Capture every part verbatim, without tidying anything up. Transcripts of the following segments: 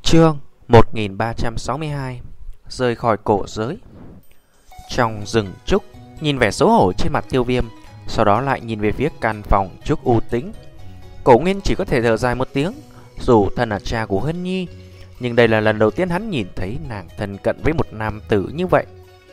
Chương một nghìn ba trăm sáu mươi hai. Rời khỏi cổ giới. Trong rừng trúc, nhìn vẻ xấu hổ trên mặt Tiêu Viêm, sau đó lại nhìn về phía căn phòng trúc u tĩnh, Cổ Nguyên chỉ có thể thở dài một tiếng. Dù thân là cha của Hân Nhi, nhưng đây là lần đầu tiên hắn nhìn thấy nàng thân cận với một nam tử như vậy.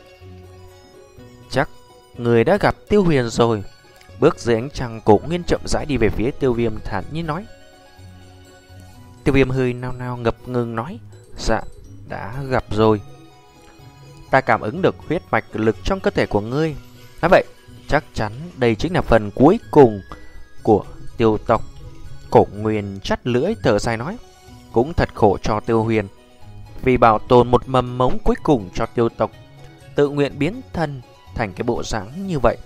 Chắc người đã gặp Tiêu Huyền rồi. Bước dưới ánh trăng, Cổ Nguyên chậm rãi đi về phía Tiêu Viêm, thản nhiên nói. Tiêu Viêm hơi nao nao ngập ngừng nói, dạ, đã gặp rồi. Ta cảm ứng được huyết mạch lực trong cơ thể của ngươi. Nói vậy, chắc chắn đây chính là phần cuối cùng của Tiêu tộc. Cổ Nguyên chắt lưỡi thở dài nói, cũng thật khổ cho Tiêu Huyền, vì bảo tồn một mầm mống cuối cùng cho Tiêu tộc, tự nguyện biến thân thành cái bộ dáng như vậy.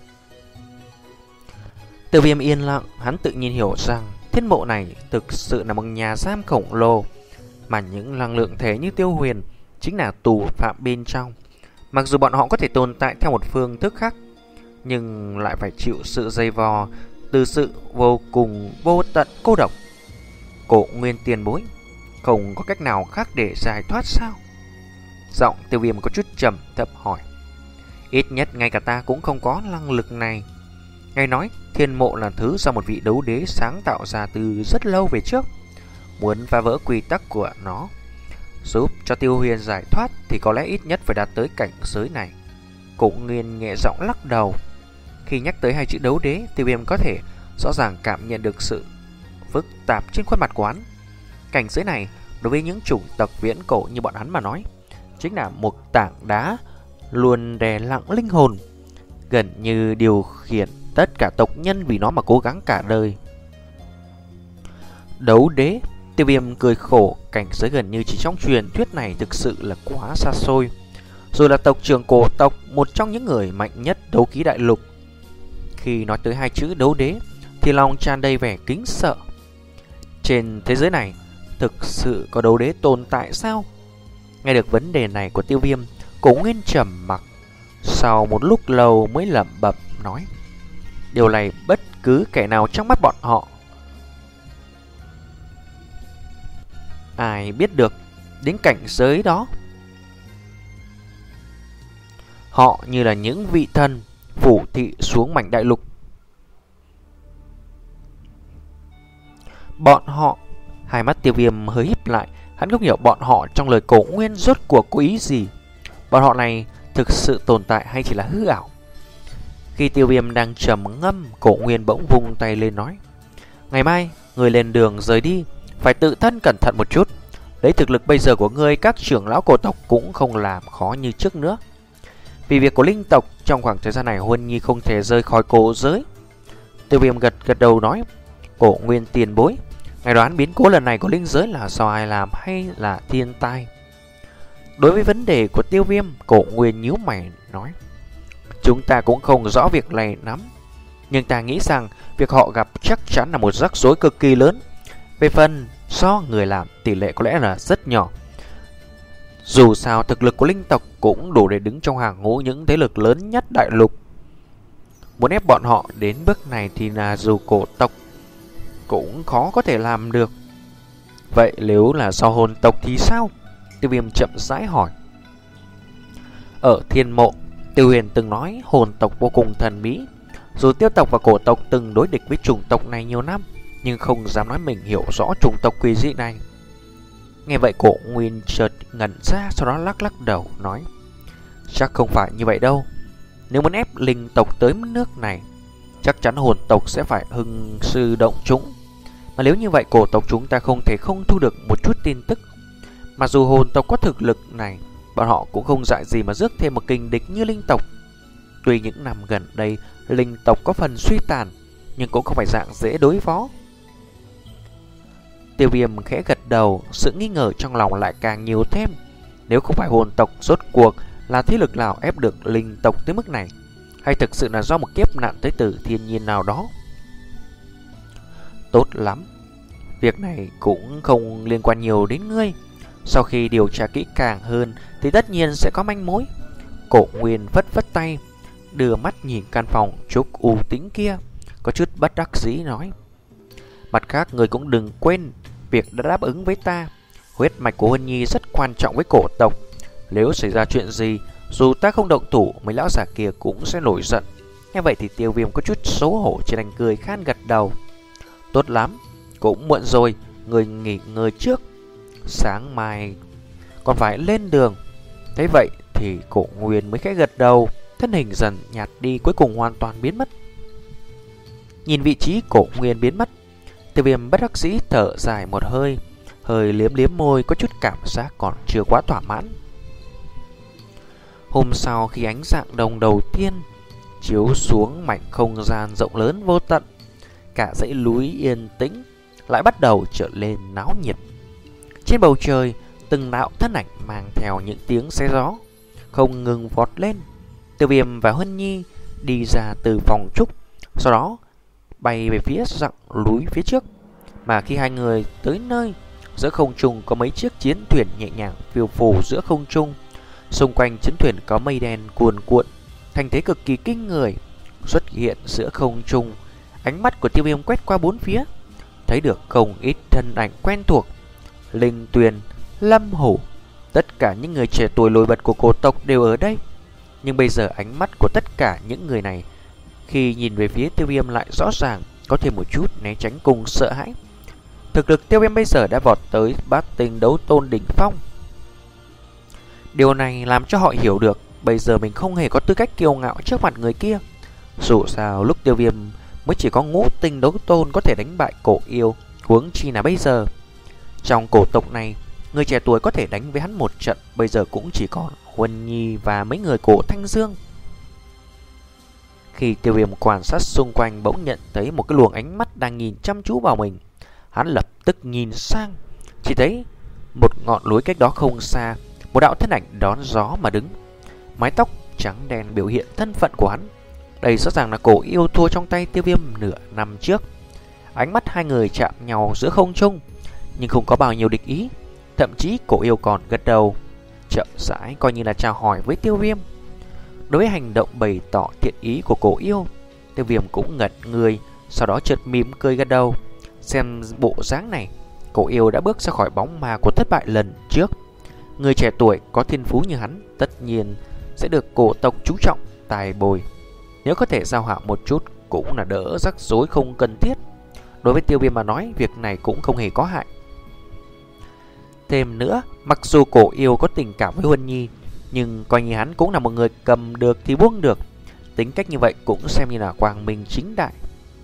Tiêu Viêm yên lặng, hắn tự nhiên hiểu rằng thiên mộ này thực sự là một nhà giam khổng lồ, mà những năng lượng thể như Tiêu Huyền chính là tù phạm bên trong. Mặc dù bọn họ có thể tồn tại theo một phương thức khác, nhưng lại phải chịu sự dày vò từ sự vô cùng vô tận cô độc. Cổ Nguyên tiền bối, không có cách nào khác để giải thoát sao? Giọng Tiêu Viêm có chút trầm thấp hỏi. Ít nhất ngay cả ta cũng không có năng lực này. Nghe nói thiên mộ là thứ do một vị đấu đế sáng tạo ra từ rất lâu về trước. Muốn phá vỡ quy tắc của nó, giúp cho Tiêu Huyền giải thoát, thì có lẽ ít nhất phải đạt tới cảnh giới này. Cổ Nguyên nhẹ giọng lắc đầu. Khi nhắc tới hai chữ đấu đế, Tiêu Viêm có thể rõ ràng cảm nhận được sự phức tạp trên khuôn mặt quán. Cảnh giới này đối với những chủng tộc viễn cổ như bọn hắn mà nói, chính là một tảng đá luôn đè nặng linh hồn, gần như điều khiển tất cả tộc nhân vì nó mà cố gắng cả đời. Đấu đế, Tiêu Viêm cười khổ, cảnh giới gần như chỉ trong truyền thuyết này thực sự là quá xa xôi. Rồi là tộc trưởng cổ tộc, một trong những người mạnh nhất đấu ký đại lục, khi nói tới hai chữ đấu đế thì lòng tràn đầy vẻ kính sợ. Trên thế giới này thực sự có đấu đế tồn tại sao? Nghe được vấn đề này của Tiêu Viêm, Cổ Nguyên trầm mặc, sau một lúc lâu mới lẩm bẩm nói, điều này bất cứ kẻ nào trong mắt bọn họ, ai biết được đến cảnh giới đó. Họ như là những vị thần phủ thị xuống mảnh đại lục. Bọn họ, hai mắt Tiêu Viêm hơi híp lại, hắn không hiểu bọn họ trong lời Cổ Nguyên rốt cuộc có ý gì. Bọn họ này thực sự tồn tại hay chỉ là hư ảo? Khi Tiêu Viêm đang trầm ngâm, Cổ Nguyên bỗng vung tay lên nói, ngày mai người lên đường rời đi, phải tự thân cẩn thận một chút. Lấy thực lực bây giờ của ngươi, các trưởng lão cổ tộc cũng không làm khó như trước nữa. Vì việc của linh tộc, trong khoảng thời gian này Huân Nhi không thể rời khỏi cổ giới. Tiêu Viêm gật gật đầu nói, Cổ Nguyên tiền bối, ngài đoán biến cố lần này của linh giới là do ai làm hay là thiên tai? Đối với vấn đề của Tiêu Viêm, Cổ Nguyên nhíu mày nói, chúng ta cũng không rõ việc này lắm, nhưng ta nghĩ rằng việc họ gặp chắc chắn là một rắc rối cực kỳ lớn. Về phần do người làm, tỷ lệ có lẽ là rất nhỏ. Dù sao thực lực của linh tộc cũng đủ để đứng trong hàng ngũ những thế lực lớn nhất đại lục. Muốn ép bọn họ đến bước này thì là dù cổ tộc cũng khó có thể làm được. Vậy nếu là do hồn tộc thì sao? Tiêu Viêm chậm rãi hỏi. Ở thiên mộ, Tiêu Huyền từng nói hồn tộc vô cùng thần bí. Dù tiêu tộc và cổ tộc từng đối địch với chủng tộc này nhiều năm, nhưng không dám nói mình hiểu rõ chủng tộc quỷ dị này. Nghe vậy Cổ Nguyên chợt ngẩn ra, sau đó lắc lắc đầu nói, chắc không phải như vậy đâu. Nếu muốn ép linh tộc tới nước này, chắc chắn hồn tộc sẽ phải hưng sư động chúng. Mà nếu như vậy, cổ tộc chúng ta không thể không thu được một chút tin tức. Mặc dù hồn tộc có thực lực này, bọn họ cũng không dại gì mà rước thêm một kình địch như linh tộc. Tuy những năm gần đây linh tộc có phần suy tàn, nhưng cũng không phải dạng dễ đối phó. Tiêu Viêm khẽ gật đầu, sự nghi ngờ trong lòng lại càng nhiều thêm. Nếu không phải hồn tộc, rốt cuộc là thế lực nào ép được linh tộc tới mức này, hay thực sự là do một kiếp nạn tới từ thiên nhiên nào đó? Tốt lắm, việc này cũng không liên quan nhiều đến ngươi. Sau khi điều tra kỹ càng hơn thì tất nhiên sẽ có manh mối. Cổ Nguyên vất vất tay, đưa mắt nhìn căn phòng trúc u tĩnh kia, có chút bất đắc dĩ nói, mặt khác người cũng đừng quên việc đã đáp ứng với ta. Huyết mạch của Huân Nhi rất quan trọng với cổ tộc. Nếu xảy ra chuyện gì, dù ta không động thủ, mấy lão già kia cũng sẽ nổi giận. Nghe vậy thì Tiêu Viêm có chút xấu hổ, chỉ đành cười khan gật đầu. Tốt lắm, cũng muộn rồi, người nghỉ ngơi trước, sáng mai còn phải lên đường. Thế vậy thì Cổ Nguyên mới khẽ gật đầu, thân hình dần nhạt đi, cuối cùng hoàn toàn biến mất. Nhìn vị trí Cổ Nguyên biến mất, Tiêu Viêm bất đắc dĩ thở dài một hơi, hơi liếm liếm môi, có chút cảm giác còn chưa quá thỏa mãn. Hôm sau, khi ánh dạng đồng đầu tiên chiếu xuống mảnh không gian rộng lớn vô tận, cả dãy núi yên tĩnh lại bắt đầu trở lên náo nhiệt. Trên bầu trời, từng đạo thân ảnh mang theo những tiếng xé gió không ngừng vọt lên. Tiêu Viêm và Huân Nhi đi ra từ phòng trúc, sau đó bay về phía dặng núi phía trước. Mà khi hai người tới nơi, giữa không trung có mấy chiếc chiến thuyền nhẹ nhàng phiêu phù giữa không trung. Xung quanh chiến thuyền có mây đen cuồn cuộn, thành thế cực kỳ kinh người xuất hiện giữa không trung. Ánh mắt của Tiêu Viêm quét qua bốn phía, thấy được không ít thân ảnh quen thuộc. Linh Tuyền, Lâm Hổ, tất cả những người trẻ tuổi nổi bật của cổ tộc đều ở đây. Nhưng bây giờ ánh mắt của tất cả những người này khi nhìn về phía Tiêu Viêm lại rõ ràng có thêm một chút né tránh cùng sợ hãi. Thực lực Tiêu Viêm bây giờ đã vọt tới bát tinh đấu tôn đỉnh phong. Điều này làm cho họ hiểu được bây giờ mình không hề có tư cách kiêu ngạo trước mặt người kia. Dù sao lúc Tiêu Viêm mới chỉ có ngũ tinh đấu tôn có thể đánh bại Cổ Yêu, huống chi là bây giờ. Trong cổ tộc này, người trẻ tuổi có thể đánh với hắn một trận bây giờ cũng chỉ còn Huân Nhi và mấy người Cổ Thanh Dương. Khi Tiêu Viêm quan sát xung quanh, bỗng nhận thấy một cái luồng ánh mắt đang nhìn chăm chú vào mình. Hắn lập tức nhìn sang, chỉ thấy một ngọn núi cách đó không xa, một đạo thân ảnh đón gió mà đứng. Mái tóc trắng đen biểu hiện thân phận của hắn. Đây rõ ràng là Cổ Yêu thua trong tay Tiêu Viêm nửa năm trước. Ánh mắt hai người chạm nhau giữa không trung, nhưng không có bao nhiêu địch ý. Thậm chí Cổ Yêu còn gật đầu, chậm rãi coi như là chào hỏi với Tiêu Viêm. Đối với hành động bày tỏ thiện ý của Cổ Yêu, Tiêu Viêm cũng ngẩn người, sau đó chợt mỉm cười gật đầu. Xem bộ dáng này, Cổ Yêu đã bước ra khỏi bóng ma của thất bại lần trước. Người trẻ tuổi có thiên phú như hắn tất nhiên sẽ được cổ tộc chú trọng tài bồi. Nếu có thể giao hảo một chút cũng là đỡ rắc rối không cần thiết. Đối với Tiêu Viêm mà nói, việc này cũng không hề có hại. Thêm nữa, mặc dù Cổ Yêu có tình cảm với Huân Nhi, nhưng coi như hắn cũng là một người cầm được thì buông được. Tính cách như vậy cũng xem như là quang minh chính đại.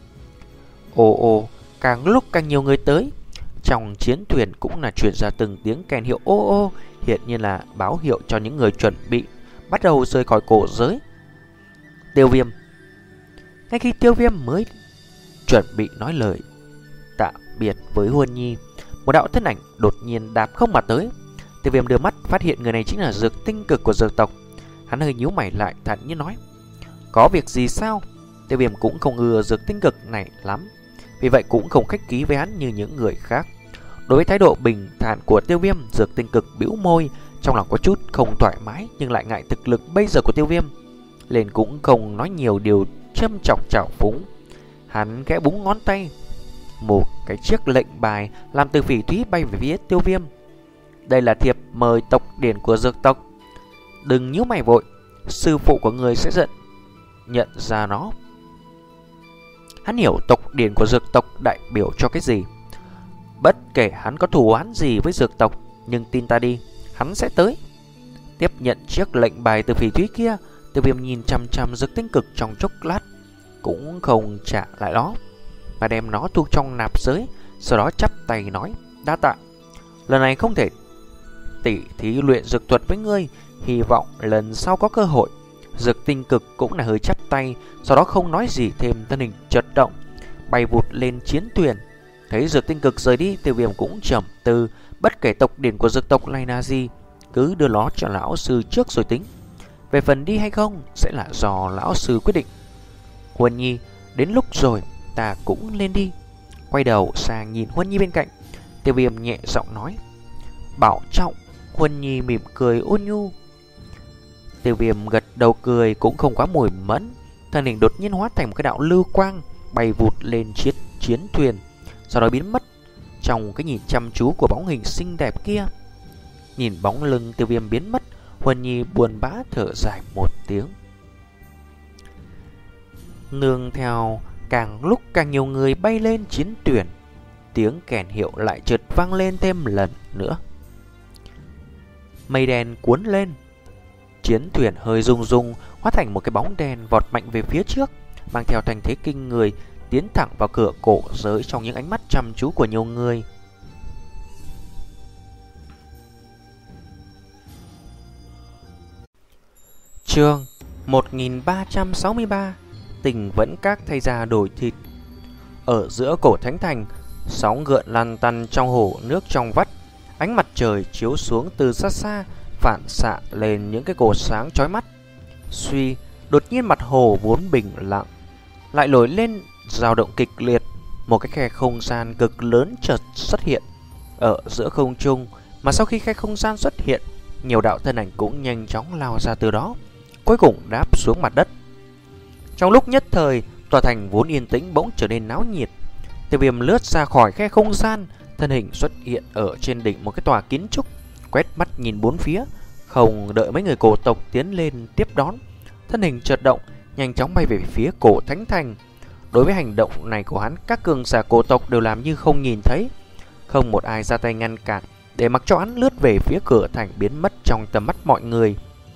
Ồ ồ, càng lúc càng nhiều người tới. Trong chiến thuyền cũng là truyền ra từng tiếng kèn hiệu ô ô, hiện nhiên là báo hiệu cho những người chuẩn bị bắt đầu rời khỏi cổ giới. Tiêu Viêm. Ngay khi Tiêu Viêm mới chuẩn bị nói lời tạm biệt với Huân Nhi, một đạo thân ảnh đột nhiên đạp không mà tới. Tiêu Viêm đưa mắt phát hiện người này chính là Dược Tinh Cực của dược tộc. Hắn hơi nhíu mày lại, thản nhiên nói: "Có việc gì sao?" Tiêu Viêm cũng không ưa Dược Tinh Cực này lắm, vì vậy cũng không khách khí với hắn như những người khác. Đối với thái độ bình thản của Tiêu Viêm, Dược Tinh Cực bĩu môi, trong lòng có chút không thoải mái, nhưng lại ngại thực lực bây giờ của Tiêu Viêm, nên cũng không nói nhiều điều châm chọc trào phúng. Hắn khẽ búng ngón tay, một cái chiếc lệnh bài làm từ phỉ thúy bay về phía Tiêu Viêm. Đây là thiệp mời tộc điển của dược tộc. Đừng nhíu mày vội, sư phụ của người sẽ giận nhận ra nó. Hắn hiểu tộc điển của dược tộc đại biểu cho cái gì. Bất kể hắn có thù oán gì với dược tộc, nhưng tin ta đi, hắn sẽ tới. Tiếp nhận chiếc lệnh bài từ phỉ thúy kia, Tiêu Viêm nhìn chăm chăm Dược Tinh Cực trong chốc lát, cũng không trả lại nó, mà đem nó thu trong nạp giới, sau đó chắp tay nói: "Đa tạ, lần này không thể tỉ thí luyện dược thuật với ngươi, hy vọng lần sau có cơ hội." Dược Tinh Cực cũng là hơi chắp tay, sau đó không nói gì thêm, thân hình chợt động, bay vụt lên chiến thuyền. Thấy Dược Tinh Cực rời đi, Tiêu Viêm cũng trầm tư, bất kể tộc điển của dược tộc này là gì, cứ đưa nó cho lão sư trước rồi tính. Về phần đi hay không sẽ là do lão sư quyết định. Huân Nhi, đến lúc rồi, ta cũng lên đi. Quay đầu sang nhìn Huân Nhi bên cạnh, Tiêu Viêm nhẹ giọng nói: "Bảo trọng." Huân Nhi mỉm cười ôn nhu. Tiêu Viêm gật đầu cười cũng không quá mùi mẫn, thân hình đột nhiên hóa thành một cái đạo lưu quang, bay vụt lên chiếc chiến thuyền, sau đó biến mất trong cái nhìn chăm chú của bóng hình xinh đẹp kia. Nhìn bóng lưng Tiêu Viêm biến mất, Huân Nhi buồn bã thở dài một tiếng. Nương theo càng lúc càng nhiều người bay lên chiến thuyền, tiếng kèn hiệu lại chợt vang lên thêm lần nữa. Mây đen cuốn lên, chiến thuyền hơi rung rung, hóa thành một cái bóng đen vọt mạnh về phía trước, mang theo thành thế kinh người, tiến thẳng vào cửa cổ giới trong những ánh mắt chăm chú của nhiều người. Chương một nghìn ba trăm sáu mươi ba. Tình vẫn các thay ra đổi thịt. Ở giữa cổ thánh thành, sóng gợn lăn tăn trong hồ nước trong vắt, ánh mặt trời chiếu xuống từ xa xa, phản xạ lên những cái cột sáng chói mắt. Suy, đột nhiên mặt hồ vốn bình lặng lại nổi lên dao động kịch liệt, một cái khe không gian cực lớn chợt xuất hiện ở giữa không trung, mà sau khi khe không gian xuất hiện, nhiều đạo thân ảnh cũng nhanh chóng lao ra từ đó, cuối cùng đáp xuống mặt đất. Trong lúc nhất thời, tòa thành vốn yên tĩnh bỗng trở nên náo nhiệt. Tiêu Viêm lướt ra khỏi khe không gian, thân hình xuất hiện ở trên đỉnh một cái tòa kiến trúc, quét mắt nhìn bốn phía, không đợi mấy người cổ tộc tiến lên tiếp đón, thân hình chợt động, nhanh chóng bay về phía cổ thánh thành. Đối với hành động này của hắn, các cường giả cổ tộc đều làm như không nhìn thấy, không một ai ra tay ngăn cản, để mặc cho hắn lướt về phía cửa thành biến mất trong tầm mắt mọi người.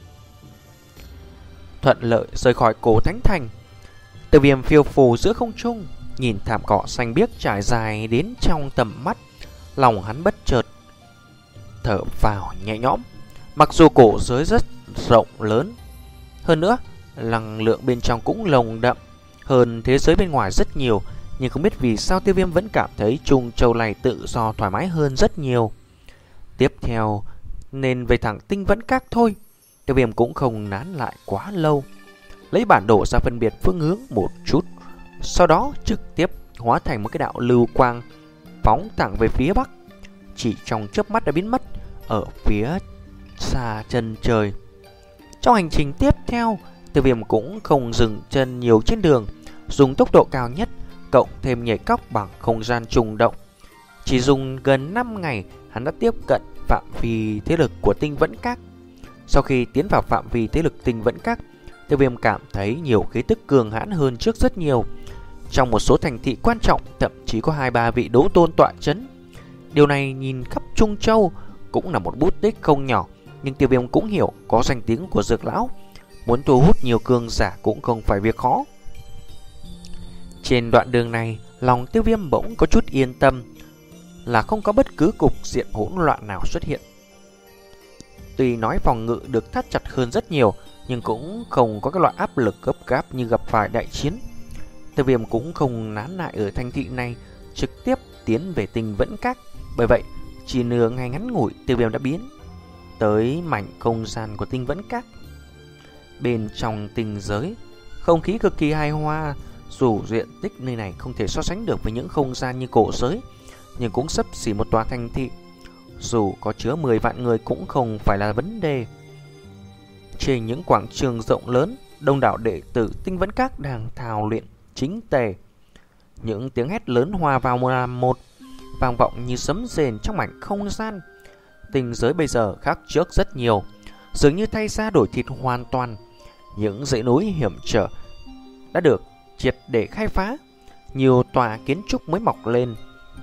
Thuận lợi rời khỏi cổ thánh thành, Tiêu Viêm phiêu phù giữa không trung, nhìn thảm cỏ xanh biếc trải dài đến trong tầm mắt, lòng hắn bất chợt thở vào nhẹ nhõm. Mặc dù cổ giới rất rộng lớn, hơn nữa năng lượng bên trong cũng nồng đậm hơn thế giới bên ngoài rất nhiều, nhưng không biết vì sao Tiêu Viêm vẫn cảm thấy Trung Châu này tự do thoải mái hơn rất nhiều. Tiếp theo nên về thẳng Tinh Vẫn Các thôi. Tiêu Viêm cũng không nán lại quá lâu, lấy bản đồ ra phân biệt phương hướng một chút, sau đó trực tiếp hóa thành một cái đạo lưu quang phóng thẳng về phía bắc, chỉ trong chớp mắt đã biến mất ở phía xa chân trời. Trong hành trình tiếp theo, Tiêu Viêm cũng không dừng chân nhiều trên đường, dùng tốc độ cao nhất cộng thêm nhảy cóc bằng không gian trùng động. Chỉ dùng gần năm ngày, hắn đã tiếp cận phạm vi thế lực của Tinh Vẫn Các. Sau khi tiến vào phạm vi thế lực Tinh Vẫn Các, Tiêu Viêm cảm thấy nhiều khí tức cường hãn hơn trước rất nhiều. Trong một số thành thị quan trọng, thậm chí có hai ba vị đấu tôn tọa chấn. Điều này nhìn khắp Trung Châu cũng là một bút tích không nhỏ, nhưng Tiêu Viêm cũng hiểu có danh tiếng của Dược Lão, muốn thu hút nhiều cường giả cũng không phải việc khó. Trên đoạn đường này, lòng Tiêu Viêm bỗng có chút yên tâm là không có bất cứ cục diện hỗn loạn nào xuất hiện. Tuy nói phòng ngự được thắt chặt hơn rất nhiều, nhưng cũng không có các loại áp lực gấp gáp như gặp phải đại chiến. Tiêu Viêm cũng không nán lại ở thành thị này, trực tiếp tiến về Tinh Vẫn Các. Bởi vậy, chỉ nửa ngày ngắn ngủi, Tiêu Viêm đã biến tới mảnh không gian của Tinh Vẫn Các. Bên trong tinh giới, không khí cực kỳ hài hòa. Dù diện tích nơi này không thể so sánh được với những không gian như cổ giới, nhưng cũng xấp xỉ một tòa thành thị. Dù có chứa mười vạn người cũng không phải là vấn đề. Trên những quảng trường rộng lớn, đông đảo đệ tử Tinh Vẫn Các đang thao luyện chính tề. Những tiếng hét lớn hòa vào một làm một, vang vọng như sấm rền trong mảnh không gian. Tinh giới bây giờ khác trước rất nhiều, dường như thay ra đổi thịt hoàn toàn. Những dãy núi hiểm trở đã được triệt để khai phá, nhiều tòa kiến trúc mới mọc lên.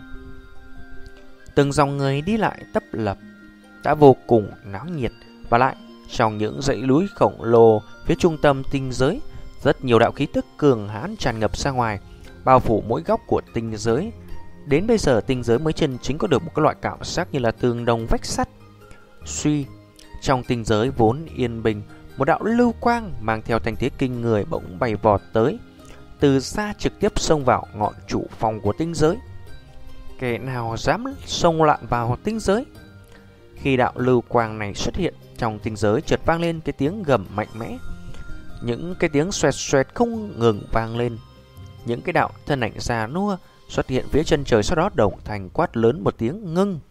Từng dòng người đi lại tấp lập, đã vô cùng náo nhiệt. Và lại, trong những dãy núi khổng lồ phía trung tâm tinh giới, rất nhiều đạo khí tức cường hãn tràn ngập ra ngoài, bao phủ mỗi góc của tinh giới. Đến bây giờ tinh giới mới chân chính có được một cái loại cảm giác như là tường đồng vách sắt. Suy, trong tinh giới vốn yên bình, một đạo lưu quang mang theo thanh thế kinh người bỗng bay vọt tới, từ xa trực tiếp xông vào ngọn trụ phòng của tinh giới. Kẻ nào dám xông lặn vào tinh giới? Khi đạo lưu quang này xuất hiện, trong tinh giới chợt vang lên cái tiếng gầm mạnh mẽ. Những cái tiếng xoẹt xoẹt không ngừng vang lên. Những cái đạo thân ảnh già nua xuất hiện phía chân trời, sau đó đồng thành quát lớn một tiếng ngưng.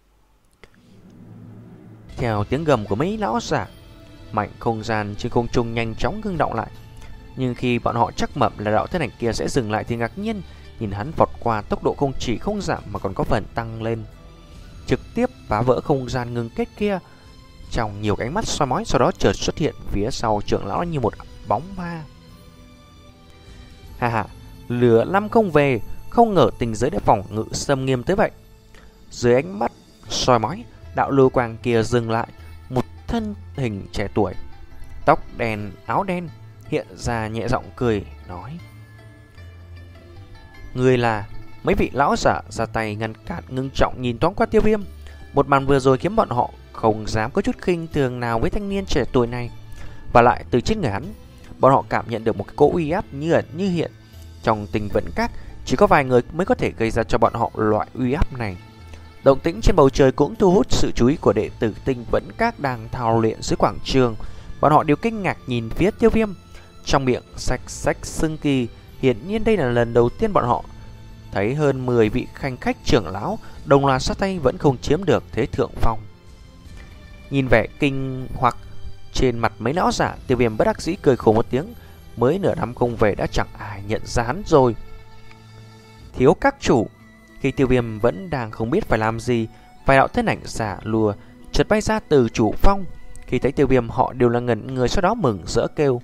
Theo tiếng gầm của mấy lão giả, mảnh không gian trên không trung nhanh chóng ngưng động lại. Nhưng khi bọn họ chắc mẩm là đạo thân ảnh kia sẽ dừng lại thì ngạc nhiên nhìn hắn vọt qua, tốc độ không chỉ không giảm mà còn có phần tăng lên, trực tiếp phá vỡ không gian ngưng kết kia. Trong nhiều cái ánh mắt soi mói, sau đó chợt xuất hiện phía sau trưởng lão như một bóng ma. Ha ha, lửa năm không về, không ngờ tình giới đã phòng ngự xâm nghiêm tới vậy. Dưới ánh mắt soi mói, đạo lưu quang kia dừng lại, một thân hình trẻ tuổi, tóc đen áo đen hiện ra nhẹ giọng cười nói: người là? Mấy vị lão giả ra tay ngăn cản, ngưng trọng nhìn thoáng qua Tiêu Viêm. Một màn vừa rồi khiến bọn họ không dám có chút khinh thường nào với thanh niên trẻ tuổi này. Và lại từ trên người hắn, bọn họ cảm nhận được một cái cỗ uy áp như ẩn như hiện. Trong Tinh Vẫn Các, chỉ có vài người mới có thể gây ra cho bọn họ loại uy áp này. Động tĩnh trên bầu trời cũng thu hút sự chú ý của đệ tử Tinh Vẫn Các đang thao luyện dưới quảng trường. Bọn họ đều kinh ngạc nhìn phía Tiêu Viêm, trong miệng xách xách xưng kỳ. Hiển nhiên đây là lần đầu tiên bọn họ thấy hơn mười vị khanh khách trưởng lão đồng loạt sát tay vẫn không chiếm được thế thượng phong. Nhìn vẻ kinh hoặc trên mặt mấy lão giả, Tiêu Viêm bất đắc dĩ cười khổ một tiếng. Mới nửa năm không về đã chẳng ai nhận ra hắn rồi. Thiếu các chủ. Khi Tiêu Viêm vẫn đang không biết phải làm gì, vài đạo thân ảnh giả lùa chợt bay ra từ chủ phong. Khi thấy Tiêu Viêm, họ đều là ngẩn người, sau đó mừng rỡ kêu.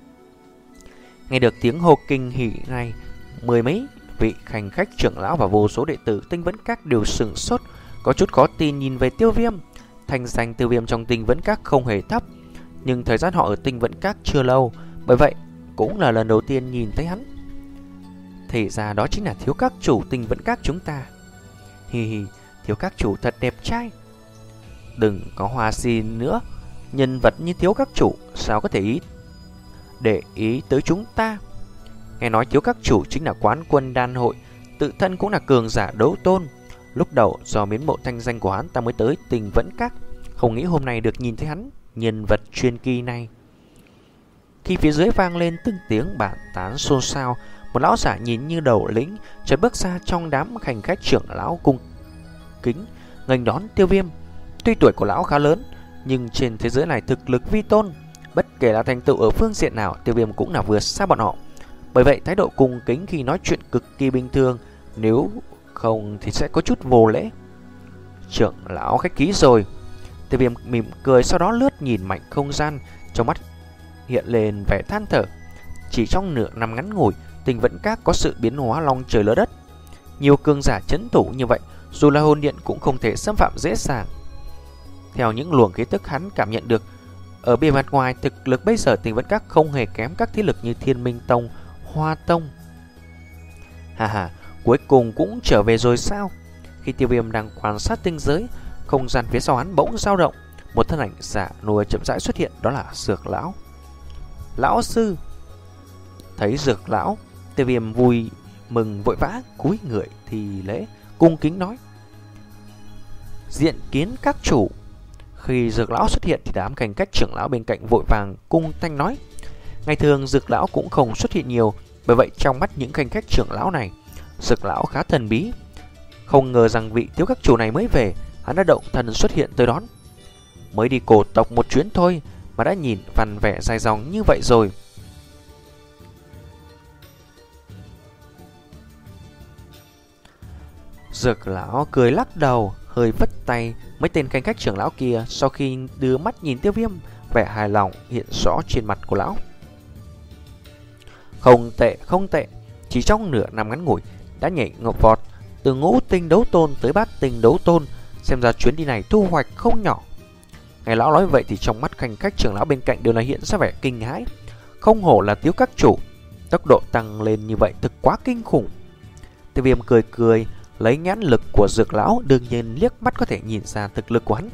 Nghe được tiếng hô kinh hỉ này, mười mấy vị khanh khách trưởng lão và vô số đệ tử Tinh Vẫn Các đều sửng sốt, có chút khó tin nhìn về Tiêu Viêm. Thành danh Tiêu Viêm trong Tinh Vẫn Các không hề thấp, nhưng thời gian họ ở Tinh Vẫn Các chưa lâu, bởi vậy cũng là lần đầu tiên nhìn thấy hắn. Thì ra đó chính là thiếu các chủ Tinh Vẫn Các chúng ta. Hi hi, thiếu các chủ thật đẹp trai. Đừng có hoa xin nữa, nhân vật như thiếu các chủ sao có thể ý để ý tới chúng ta. Nghe nói thiếu các chủ chính là quán quân đan hội, tự thân cũng là cường giả đấu tôn. Lúc đầu do miến mộ thanh danh của hắn ta mới tới Tinh Vẫn Các, không nghĩ hôm nay được nhìn thấy hắn, nhân vật truyền kỳ này. Khi phía dưới vang lên từng tiếng bàn tán xôn xao, một lão giả nhìn như đầu lĩnh chợt bước ra trong đám khanh khách trưởng lão cung kính nghênh đón Tiêu Viêm. Tuy tuổi của lão khá lớn, nhưng trên thế giới này thực lực vi tôn, bất kể là thành tựu ở phương diện nào, Tiêu Viêm cũng là vượt xa bọn họ. Bởi vậy thái độ cung kính khi nói chuyện cực kỳ bình thường, nếu không thì sẽ có chút vô lễ. Trưởng lão khách khí rồi. Tiêu Viêm mỉm cười, sau đó lướt nhìn mạnh không gian, trong mắt hiện lên vẻ than thở. Chỉ trong nửa năm ngắn ngủi, Tinh Vẫn Các có sự biến hóa long trời lở đất. Nhiều cường giả trấn thủ như vậy, dù là hồn điện cũng không thể xâm phạm dễ dàng. Theo những luồng khí tức hắn cảm nhận được, ở bề mặt ngoài, thực lực bây giờ Tinh Vẫn Các không hề kém các thế lực như Thiên Minh Tông, Hoa Tông. Hà hà, cuối cùng cũng trở về rồi sao? Khi Tiêu Viêm đang quan sát tinh giới, không gian phía sau hắn bỗng dao động, một thân ảnh giả nua chậm rãi xuất hiện, đó là Dược Lão. Lão sư. Thấy Dược Lão, Tiêu Viêm vui mừng vội vã cúi người thì lễ, cung kính nói: diện kiến các chủ. Khi Dược Lão xuất hiện thì đám khanh khách trưởng lão bên cạnh vội vàng cung thanh nói. Ngày thường Dược Lão cũng không xuất hiện nhiều, bởi vậy trong mắt những khanh khách trưởng lão này, Dược Lão khá thần bí. Không ngờ rằng vị thiếu các chủ này mới về, hắn đã động thần xuất hiện tới đón. Mới đi cổ tộc một chuyến thôi mà đã nhìn vằn vẻ dài dòng như vậy rồi. Dược Lão cười lắc đầu, hơi vất tay. Mấy tên khanh khách trưởng lão kia sau khi đưa mắt nhìn Tiêu Viêm, vẻ hài lòng hiện rõ trên mặt của lão. Không tệ, không tệ. Chỉ trong nửa năm ngắn ngủi đã nhảy ngọc vọt từ ngũ tinh đấu tôn tới bát tinh đấu tôn, xem ra chuyến đi này thu hoạch không nhỏ. Nghe lão nói vậy thì trong mắt khanh khách trưởng lão bên cạnh đều là hiện ra vẻ kinh hãi. Không hổ là thiếu các chủ, tốc độ tăng lên như vậy thực quá kinh khủng. Tiêu Viêm cười cười, lấy nhãn lực của Dược Lão, đương nhiên liếc mắt có thể nhìn ra thực lực của hắn.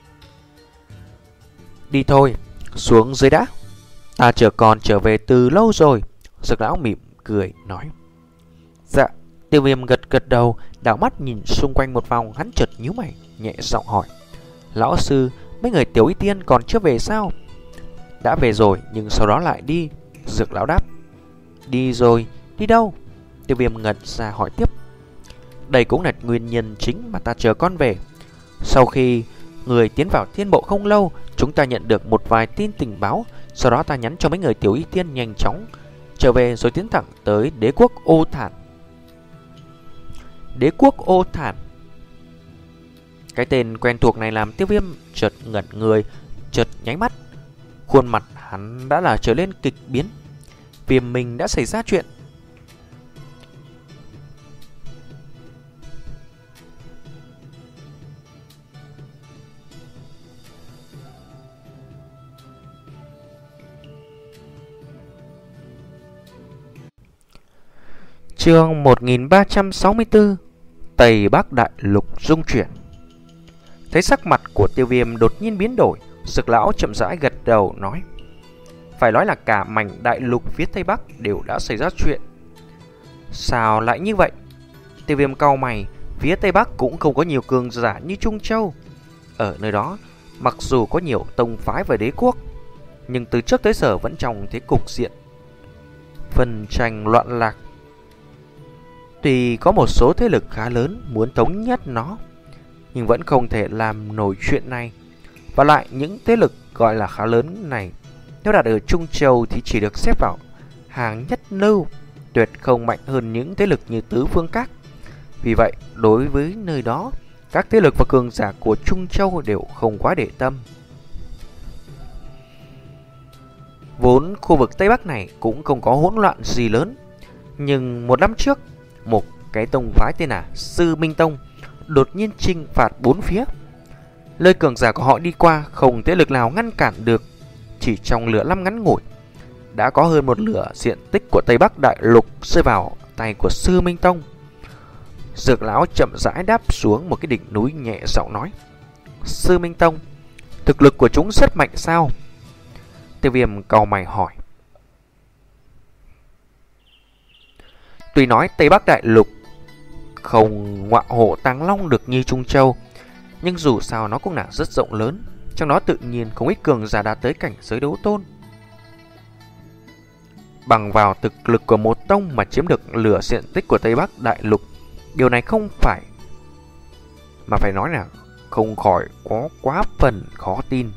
Đi thôi, xuống dưới đã. Ta chờ con trở về từ lâu rồi. Dược Lão mỉm cười nói. Dạ. Tiêu Viêm gật gật đầu, đảo mắt nhìn xung quanh một vòng, hắn chợt nhíu mày, nhẹ giọng hỏi: Lão sư, mấy người Tiểu Y Tiên còn chưa về sao? Đã về rồi, nhưng sau đó lại đi. Dược Lão đáp. Đi rồi, đi đâu? Tiêu Viêm ngẩn ra hỏi tiếp. Đây cũng là nguyên nhân chính mà ta chờ con về. Sau khi người tiến vào thiên bộ không lâu, chúng ta nhận được một vài tin tình báo. Sau đó ta nhắn cho mấy người Tiểu Y Tiên nhanh chóng trở về rồi tiến thẳng tới đế quốc Ô Thản. Đế quốc Ô Thản. Cái tên quen thuộc này làm Tiêu Viêm chợt ngẩn người, chợt nháy mắt. Khuôn mặt hắn đã là trở lên kịch biến. Viêm Minh đã xảy ra chuyện. Chương một nghìn ba trăm sáu mươi tư. Tây Bắc Đại Lục rung chuyển. Thấy sắc mặt của Tiêu Viêm đột nhiên biến đổi, Dược lão chậm rãi gật đầu nói: phải nói là cả mảnh đại lục phía Tây Bắc đều đã xảy ra chuyện. Sao lại như vậy? Tiêu Viêm cau mày. Phía Tây Bắc cũng không có nhiều cường giả như Trung Châu. Ở nơi đó, mặc dù có nhiều tông phái và đế quốc, nhưng từ trước tới giờ vẫn trong thế cục diện phân tranh loạn lạc. Tuy có một số thế lực khá lớn muốn thống nhất nó, nhưng vẫn không thể làm nổi chuyện này. Và lại những thế lực gọi là khá lớn này, nếu đặt ở Trung Châu thì chỉ được xếp vào hàng nhất lưu, tuyệt không mạnh hơn những thế lực như Tứ Phương Các. Vì vậy, đối với nơi đó, các thế lực và cường giả của Trung Châu đều không quá để tâm. Vốn khu vực Tây Bắc này cũng không có hỗn loạn gì lớn, nhưng một năm trước, một cái tông phái tên là Sư Minh Tông đột nhiên chinh phạt bốn phía. Lời cường giả của họ đi qua, không thế lực nào ngăn cản được. Chỉ trong lửa năm ngắn ngủi, đã có hơn một nửa diện tích của Tây Bắc Đại Lục rơi vào tay của Sư Minh Tông. Dược lão chậm rãi đáp xuống một cái đỉnh núi, nhẹ giọng nói: Sư Minh Tông, thực lực của chúng rất mạnh sao? Tiêu Viêm cau mày hỏi. Tuy nói Tây Bắc Đại Lục không ngọa hộ Tàng Long được như Trung Châu, nhưng dù sao nó cũng là rất rộng lớn, trong đó tự nhiên không ít cường giả đạt tới cảnh giới đấu tôn. Bằng vào thực lực của một tông mà chiếm được nửa diện tích của Tây Bắc Đại Lục, điều này không phải mà phải nói là không khỏi có quá phần khó tin.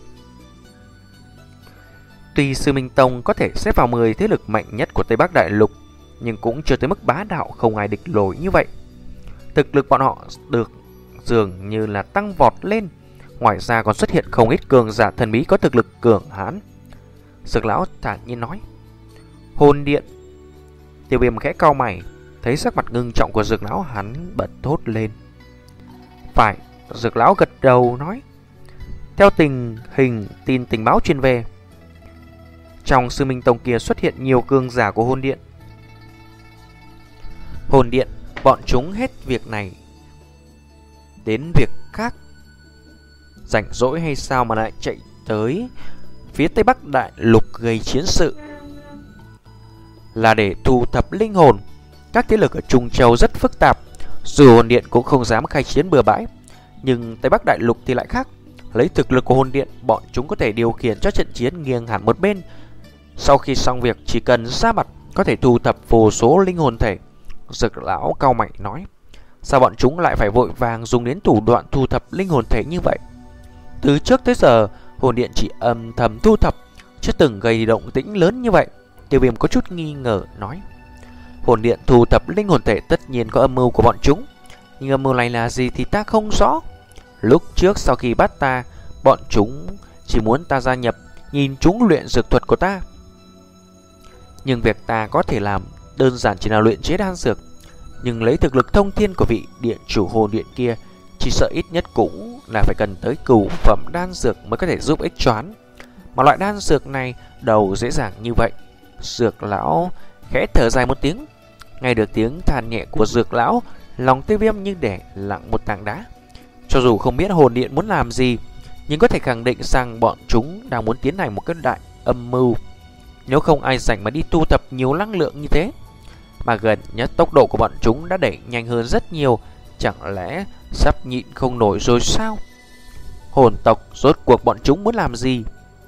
Tuy Sư Minh Tông có thể xếp vào mười thế lực mạnh nhất của Tây Bắc Đại Lục, nhưng cũng chưa tới mức bá đạo không ai địch nổi như vậy. Thực lực bọn họ được dường như là tăng vọt lên. Ngoài ra còn xuất hiện không ít cường giả thần bí có thực lực cường hãn. Dược lão thản nhiên nói: Hồn Điện. Tiêu Viêm khẽ cau mày, thấy sắc mặt ngưng trọng của Dược lão, hắn bật thốt lên. Phải. Dược lão gật đầu nói: Theo tình hình tin tình báo truyền về, trong Sư Minh Tông kia xuất hiện nhiều cường giả của Hồn Điện. Hồn Điện, bọn chúng hết việc này đến việc khác, rảnh rỗi hay sao mà lại chạy tới phía Tây Bắc Đại Lục gây chiến sự? Là để thu thập linh hồn. Các thế lực ở Trung Châu rất phức tạp, dù Hồn Điện cũng không dám khai chiến bừa bãi, nhưng Tây Bắc Đại Lục thì lại khác. Lấy thực lực của Hồn Điện, bọn chúng có thể điều khiển cho trận chiến nghiêng hẳn một bên. Sau khi xong việc, chỉ cần ra mặt có thể thu thập vô số linh hồn thể. Dược lão cau mày nói: Sao bọn chúng lại phải vội vàng dùng đến thủ đoạn thu thập linh hồn thể như vậy? Từ trước tới giờ, Hồn Điện chỉ âm thầm thu thập, chưa từng gây động tĩnh lớn như vậy. Tiêu Viêm có chút nghi ngờ nói: Hồn Điện thu thập linh hồn thể tất nhiên có âm mưu của bọn chúng, nhưng âm mưu này là gì thì ta không rõ. Lúc trước sau khi bắt ta, bọn chúng chỉ muốn ta gia nhập, nhìn chúng luyện dược thuật của ta. Nhưng việc ta có thể làm đơn giản chỉ là luyện chế đan dược, nhưng lấy thực lực thông thiên của vị điện chủ Hồn Điện kia, chỉ sợ ít nhất cũng là phải cần tới cửu phẩm đan dược mới có thể giúp ích choán. Mà loại đan dược này đâu dễ dàng như vậy. Dược lão khẽ thở dài một tiếng. Nghe được tiếng than nhẹ của Dược lão, lòng Tiêu Viêm như để lặng một tảng đá. Cho dù không biết Hồn Điện muốn làm gì, nhưng có thể khẳng định rằng bọn chúng đang muốn tiến hành một cái đại âm mưu. Nếu không ai rảnh mà đi tu tập nhiều năng lượng như thế. Mà gần nhất tốc độ của bọn chúng đã đẩy nhanh hơn rất nhiều, chẳng lẽ sắp nhịn không nổi rồi sao? Hồn tộc rốt cuộc bọn chúng muốn làm gì?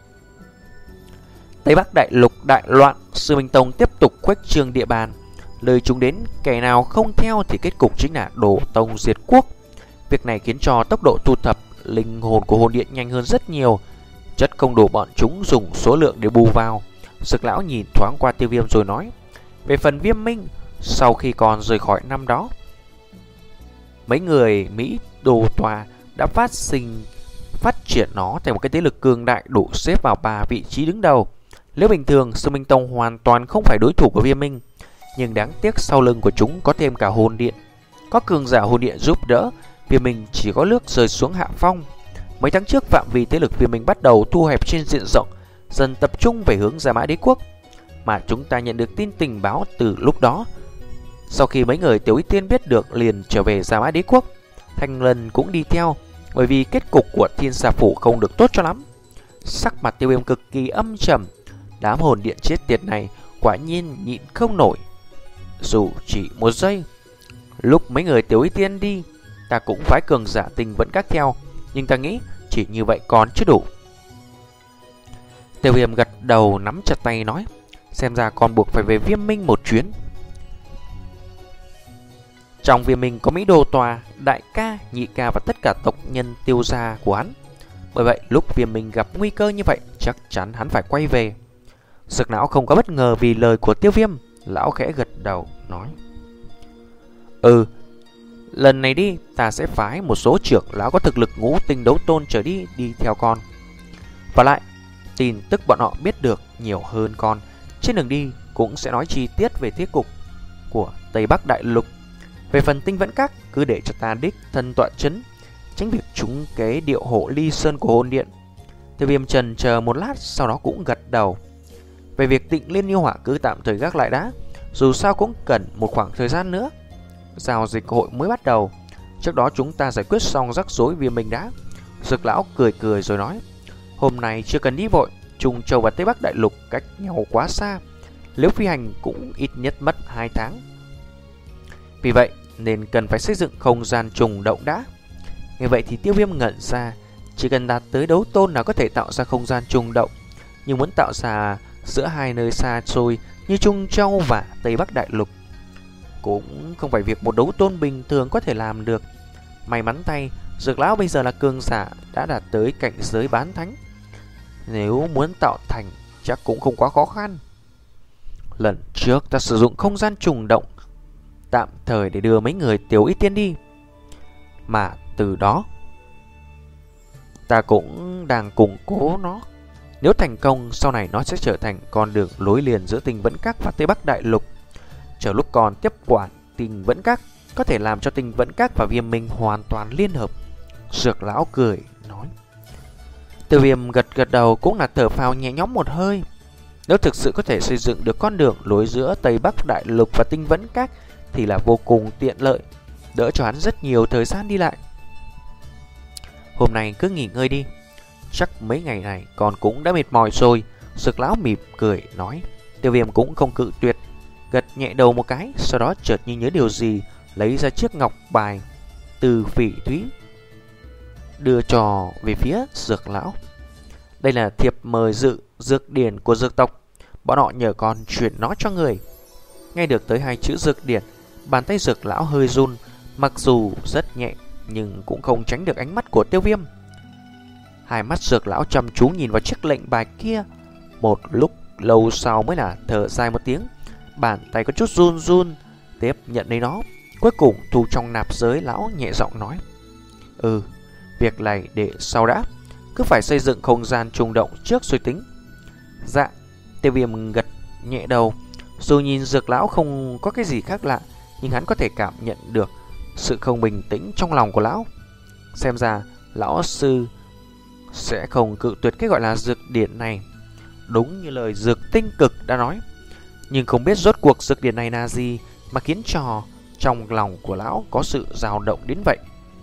Tây Bắc Đại Lục đại loạn, Sư Minh Tông tiếp tục khuếch trương địa bàn. Lời chúng đến, kẻ nào không theo thì kết cục chính là đổ tông diệt quốc. Việc này khiến cho tốc độ thu thập linh hồn của Hồn Điện nhanh hơn rất nhiều. Chất không đủ bọn chúng dùng số lượng để bù vào. Dược lão nhìn thoáng qua Tiêu Viêm rồi nói: Về phần Viêm Minh, sau khi còn rời khỏi năm đó, mấy người Mỹ đồ tòa đã phát sinh phát triển nó thành một cái thế lực cường đại đủ xếp vào ba vị trí đứng đầu. Nếu bình thường, Sư Minh Tông hoàn toàn không phải đối thủ của Viêm Minh, nhưng đáng tiếc sau lưng của chúng có thêm cả hồn điện. Có cường giả hồn điện giúp đỡ, Viêm Minh chỉ có nước rơi xuống hạ phong. Mấy tháng trước, phạm vi thế lực Viêm Minh bắt đầu thu hẹp trên diện rộng, dần tập trung về hướng Gia Mã Đế Quốc. Mà chúng ta nhận được tin tình báo từ lúc đó. Sau khi mấy người Tiểu Y Tiên biết được liền trở về Gia Mã Đế Quốc. Thanh Lân cũng đi theo, bởi vì kết cục của Thiên Sa Phủ không được tốt cho lắm. Sắc mặt Tiêu Viêm cực kỳ âm trầm. Đám hồn điện chết tiệt này quả nhiên nhịn không nổi. Dù chỉ một giây. Lúc mấy người Tiểu Y Tiên đi, ta cũng phái cường giả Tình Vẫn Các theo, nhưng ta nghĩ chỉ như vậy còn chưa đủ. Tiêu Viêm gật đầu nắm chặt tay nói, xem ra còn buộc phải về Viêm Minh một chuyến. Trong Viêm Minh có Mỹ Đô Tòa, Đại ca, Nhị ca và tất cả tộc nhân Tiêu gia của hắn. Bởi vậy lúc Viêm Minh gặp nguy cơ như vậy, chắc chắn hắn phải quay về. Dược lão không có bất ngờ vì lời của Tiêu Viêm. Lão khẽ gật đầu nói, Ừ, lần này đi ta sẽ phái một số trưởng lão có thực lực ngũ tinh đấu tôn trở đi đi theo con. Và lại tin tức bọn họ biết được nhiều hơn con. Trên đường đi cũng sẽ nói chi tiết về thế cục của Tây Bắc Đại Lục. Về phần Tinh Vẫn Các, cứ để cho ta đích thân tọa chấn, tránh việc trúng kế điệu hộ ly sơn của hồn điện. Tiêu Viêm trần chờ một lát, sau đó cũng gật đầu. Về việc Tịnh Liên Yêu Hỏa cứ tạm thời gác lại đã, dù sao cũng cần một khoảng thời gian nữa. Giao dịch hội mới bắt đầu, trước đó chúng ta giải quyết xong rắc rối Viêm Minh đã. Dược lão cười cười rồi nói, hôm nay chưa cần đi vội, Trung Châu và Tây Bắc Đại Lục cách nhau quá xa, nếu phi hành cũng ít nhất mất hai tháng. Vì vậy nên cần phải xây dựng không gian trùng động đã. Như vậy thì Tiêu Viêm ngẩn ra, chỉ cần đạt tới đấu tôn nào có thể tạo ra không gian trùng động, nhưng muốn tạo ra giữa hai nơi xa xôi như Trung Châu và Tây Bắc Đại Lục cũng không phải việc một đấu tôn bình thường có thể làm được. May mắn thay, Dược lão bây giờ là cường giả đã đạt tới cảnh giới bán thánh, nếu muốn tạo thành chắc cũng không quá khó khăn. Lần trước ta sử dụng không gian trùng động tạm thời để đưa mấy người Tiểu Y Tiên đi, mà từ đó ta cũng đang củng cố nó. Nếu thành công, sau này nó sẽ trở thành con đường lối liền giữa Tinh Vẫn Các và Tây Bắc Đại Lục. Chờ lúc còn tiếp quản Tinh Vẫn Các, có thể làm cho Tinh Vẫn Các và Viêm Minh hoàn toàn liên hợp. Dược lão cười nói. Tiêu Viêm gật gật đầu, cũng là thở phào nhẹ nhõm một hơi. Nếu thực sự có thể xây dựng được con đường lối giữa Tây Bắc Đại Lục và Tinh Vẫn Các thì là vô cùng tiện lợi, đỡ cho hắn rất nhiều thời gian đi lại. Hôm nay cứ nghỉ ngơi đi, chắc mấy ngày này con cũng đã mệt mỏi rồi. Dược lão mỉm cười nói. Tiêu Viêm cũng không cự tuyệt, gật nhẹ đầu một cái, sau đó chợt như nhớ điều gì, lấy ra chiếc ngọc bài từ phỉ thúy đưa cho về phía Dược lão. Đây là thiệp mời dự dược điển của dược tộc, bọn họ nhờ con chuyển nó cho người. Nghe được tới hai chữ dược điển, bàn tay Dược lão hơi run, mặc dù rất nhẹ nhưng cũng không tránh được ánh mắt của Tiêu Viêm. Hai mắt Dược lão chăm chú nhìn vào chiếc lệnh bài kia, một lúc lâu sau mới là thở dài một tiếng, bàn tay có chút run run tiếp nhận lấy nó, cuối cùng thu trong nạp giới. Lão nhẹ giọng nói, Ừ, việc này để sau đã, cứ phải xây dựng không gian trùng động trước rồi tính. Dạ. Tiêu Viêm gật nhẹ đầu. Dù nhìn Dược lão không có cái gì khác lạ, nhưng hắn có thể cảm nhận được sự không bình tĩnh trong lòng của lão. Xem ra lão sư sẽ không cự tuyệt cái gọi là dược điển này, đúng như lời Dược Tinh Cực đã nói. Nhưng không biết rốt cuộc dược điển này là gì mà khiến cho trong lòng của lão có sự dao động đến vậy.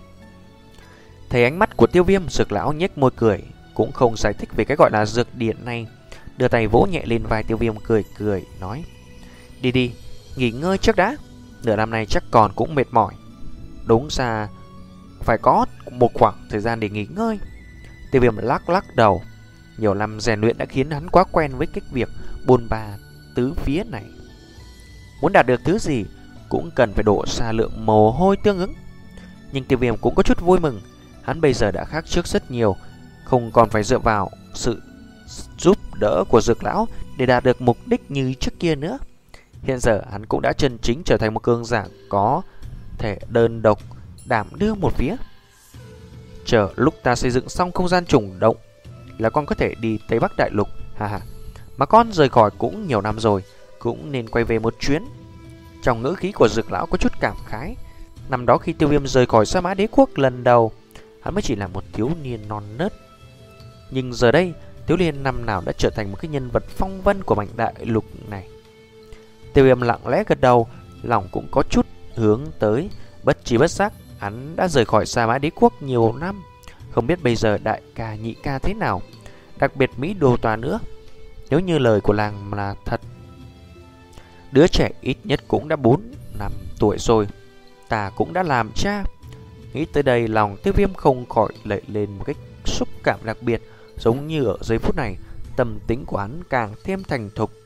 Thấy ánh mắt của Tiêu Viêm, Dược lão nhếch môi cười, cũng không giải thích về cái gọi là dược điển này, đưa tay vỗ nhẹ lên vai Tiêu Viêm, cười cười nói, Đi đi, nghỉ ngơi trước đã, nửa năm nay chắc còn cũng mệt mỏi, đúng ra phải có một khoảng thời gian để nghỉ ngơi. Tiêu Viêm lắc lắc đầu, nhiều năm rèn luyện đã khiến hắn quá quen với cái việc bôn ba tứ phía này. Muốn đạt được thứ gì cũng cần phải đổ ra lượng mồ hôi tương ứng. Nhưng Tiêu Viêm cũng có chút vui mừng, hắn bây giờ đã khác trước rất nhiều, không còn phải dựa vào sự giúp đỡ của Dược lão để đạt được mục đích như trước kia nữa. Hiện giờ hắn cũng đã chân chính trở thành một cường giả có thể đơn độc đảm đương một phía. Chờ lúc ta xây dựng xong không gian trùng động là con có thể đi Tây Bắc Đại Lục. Ha ha. Mà con rời khỏi cũng nhiều năm rồi, cũng nên quay về một chuyến. Trong ngữ khí của Dược lão có chút cảm khái. Năm đó khi Tiêu Viêm rời khỏi Sa Mã Đế Quốc lần đầu, hắn mới chỉ là một thiếu niên non nớt. Nhưng giờ đây, thiếu niên năm nào đã trở thành một cái nhân vật phong vân của mảnh đại lục này. Tiêu Viêm lặng lẽ gật đầu, lòng cũng có chút hướng tới. Bất chi bất giác, hắn đã rời khỏi Sa Mã Đế Quốc nhiều năm. Không biết bây giờ đại ca nhị ca thế nào, đặc biệt Mỹ Đô Tòa nữa. Nếu như lời của làng là thật, đứa trẻ ít nhất cũng đã bốn năm tuổi rồi. Ta cũng đã làm cha. Nghĩ tới đây, lòng Tiêu Viêm không khỏi lệ lên một cách xúc cảm đặc biệt. Giống như ở giây phút này, tâm tính của hắn càng thêm thành thục.